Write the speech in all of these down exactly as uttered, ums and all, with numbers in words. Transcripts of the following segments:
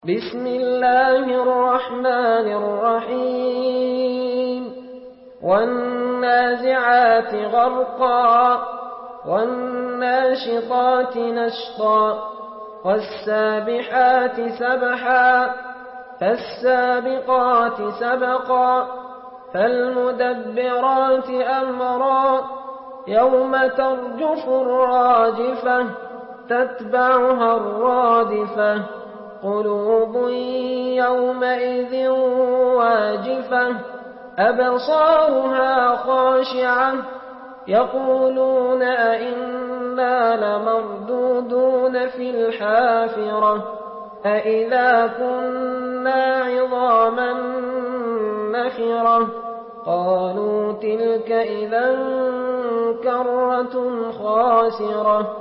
بسم الله الرحمن الرحيم والنازعات غرقا والناشطات نشطا والسابحات سبحا فالسابقات سبقا فالمدبرات أمرا يوم ترجف الراجفة تتبعها الرادفة قلوب يومئذ واجفة أبصارها خاشعة يقولون أئنا لمردودون في الحافرة أئذا كنا عظاما نخرة قالوا تلك إذا كرة خاسرة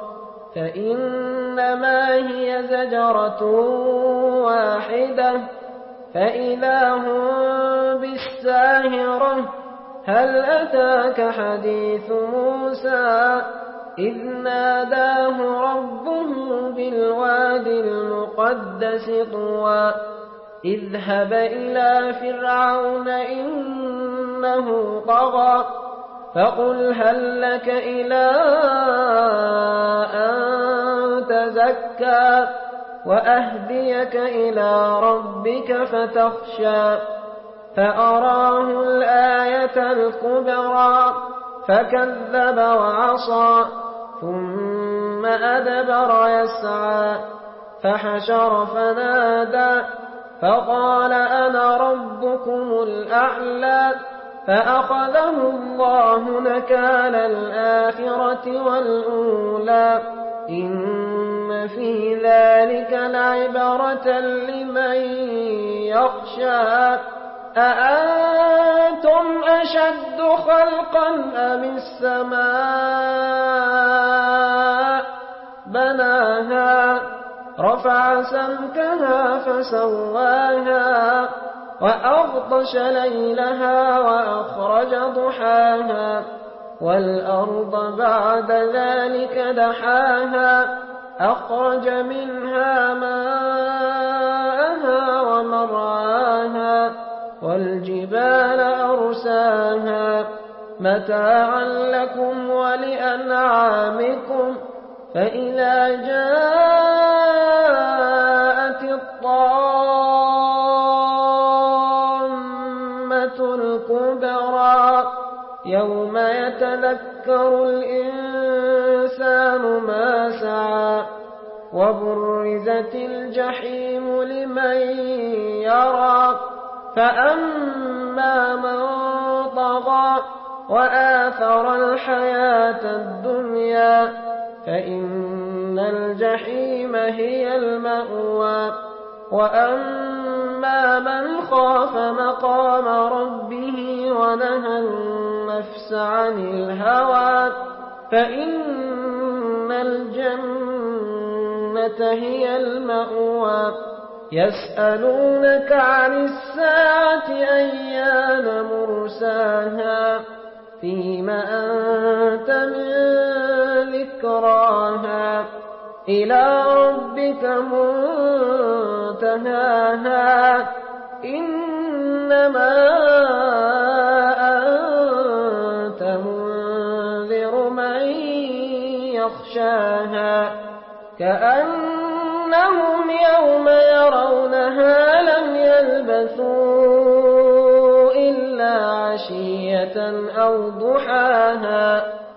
فإنما هي زجرة واحدة فإذا هم بالساهرة هل أتاك حديث موسى إذ ناداه ربه بالواد المقدس طوى اذهب إلى فرعون إنه طغى فقل هل لك إلى أن تزكى وأهديك إلى ربك فتخشى فأراه الآية الكبرى فكذب وعصى ثم أدبر يسعى فحشر فنادى فقال أنا ربكم الأعلى فأخذه الله نكال الآخرة والأولى إن في ذلك لعبرة لمن يخشى أأنتم أشد خلقا أم السماء بناها رفع سمكها فسواها وأغطش ليلها وأخرج ضحاها والأرض بعد ذلك دحاها أخرج منها ماءها ومرعاها والجبال أرساها متاعا لكم ولأنعامكم فإذا جاءت الطامة الكبرى يوم يتذكر الإنسان ما سعى وبرزت الجحيم لمن يرى فأما من طغى وآثر الحياة الدنيا فإن الجحيم هي المأوى وأما من خاف مقام ربه ونهى النفس عن الهوى فإن الجنة هي المأوى يسألونك عن الساعة أيان مرساها فيم أنت من ذكراها إلى ربك منتهاها إنما أنت منذر من يخشاها كأنهم يوم يرونها لم يلبثوا إلا عشية أو ضحاها